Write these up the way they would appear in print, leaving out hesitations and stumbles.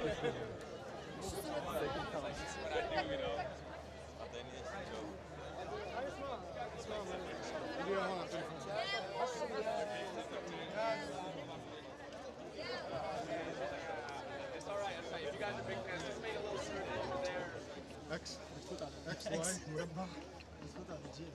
اكس اكس واي مربع بتفوت على الجيم.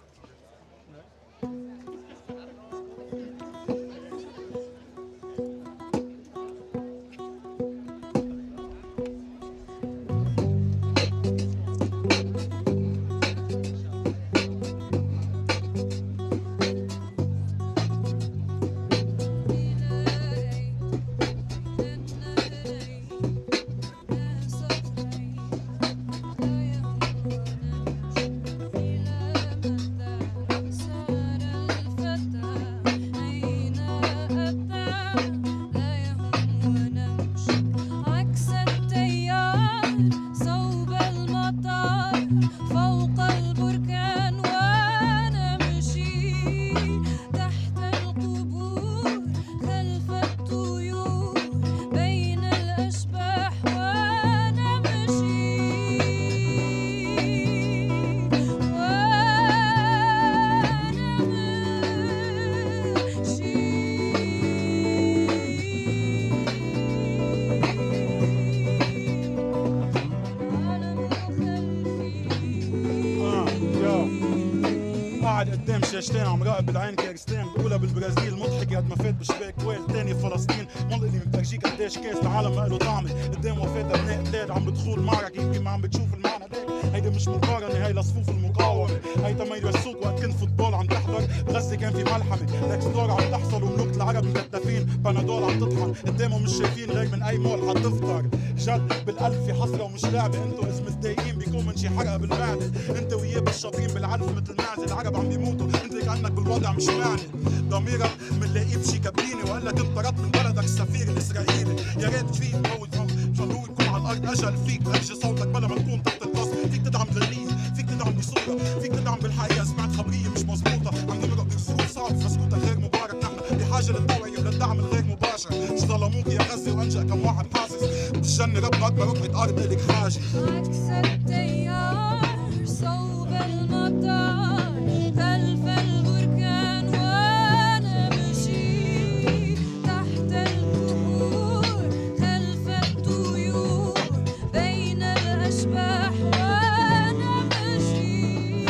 قدام شاشتين عم راقب بالعين كريستين الاولى بالبرازيل مضحك قد ما فات بشباك ويل تاني فلسطين منقلي من فرجيك قديش كاس العالم ما له طعمه قدام وفاه ابناء قتال عم بدخول معركه يمكن ما عم بتشوف المعنى ديك هيدي مش مقارنه هي لصفوف المقاومه هي تميز السوق وقت كنت فوتبول عم تحضر بغزه كان في ملحمه لكس دور عم تحصل وملوك العرب مكتفين بنادول عم تطحن قدامهم مش شايفين غير من اي مول حتفطر جد بالقلب في حسره ومش لعبه انتو اسم متضايقين بيكون من شي حرقه بالمعده انت وياه بالشاطرين بالعلف مثل المعزه العرب عم بيموتوا انت كانك بالوضع مش معني ضميرك منلاقيه بشي كابيني وقال لك انت طردت من بلدك السفير الاسرائيلي يا ريت فيك موت مشان هو يكون على الارض اجل فيك ارجي صوتك بلا ما تكون تحت القصر فيك تدعم بالغيظ فيك تدعم بصوره فيك تدعم بالحقيقه سمعت خبريه مش مزبوطه عم نمرق بظروف صعبه فسكوتك غير مبارك نحن بحاجه للتوعيه وللدعم الغير مباشر شو ظلموك يا غزه وانجا كم واحد حاسس بالجنه ربنا اكبر ربحه ارض الك حاجه عكس التيار صوب المطار خلف البركان وانا مشي تحت البحور خلف الطيور بين الاشباح وانا مشي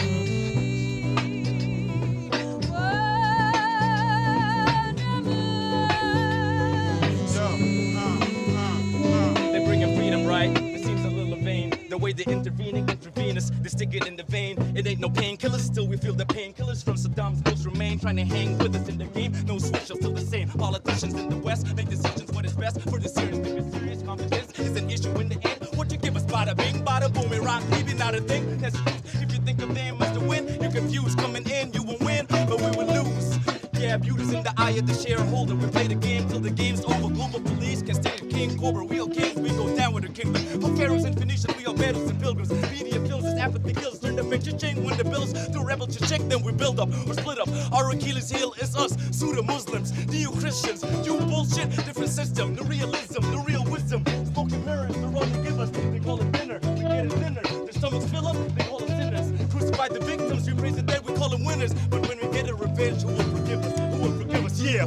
They're bringing freedom, right? It seems a little vain. The way they're intervening, intravenous, they stick it in the vein. It ain't no painkillers, still we feel the painkillers from Saddam's ghost remain. Trying to hang with us in the game, no switch, still the same. Politicians in the West make decisions what is best for the serious. Because serious confidence is an issue in the end. What you give us, bada bing, bada boom, Iraq, leaving not a thing. That's truth. If you think of them as the win, you're confused. Coming in, you will win, but we will lose. Yeah, beauty's in the eye of the shareholder. We play the game till the game's over. Global police can stay a king, cobra, real kings. We go down with the kingdom. From pharaohs and Phoenicians, we are battles and pilgrims. Media films as apathy kills. Learn to make your chain when the bills. Do rebel to check, then we build up or split up. Our Achilles heel is us. Pseudo Muslims, neo Christians. You bullshit, different system. The realism, the real wisdom. Smoking mirrors, the wrong to give us. They call it dinner. We get it dinner. Their stomachs fill up, they call us sinners. Crucify the victims, we praise the dead, we call them winners. But when we get a revenge, who will forgive us? Who will forgive us? Yeah.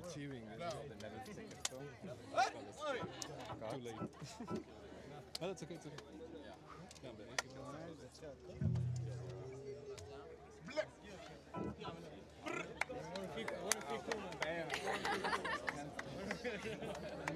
cheering and they never take it film. Too late. Oh, that's okay, it's okay. Yeah, but you can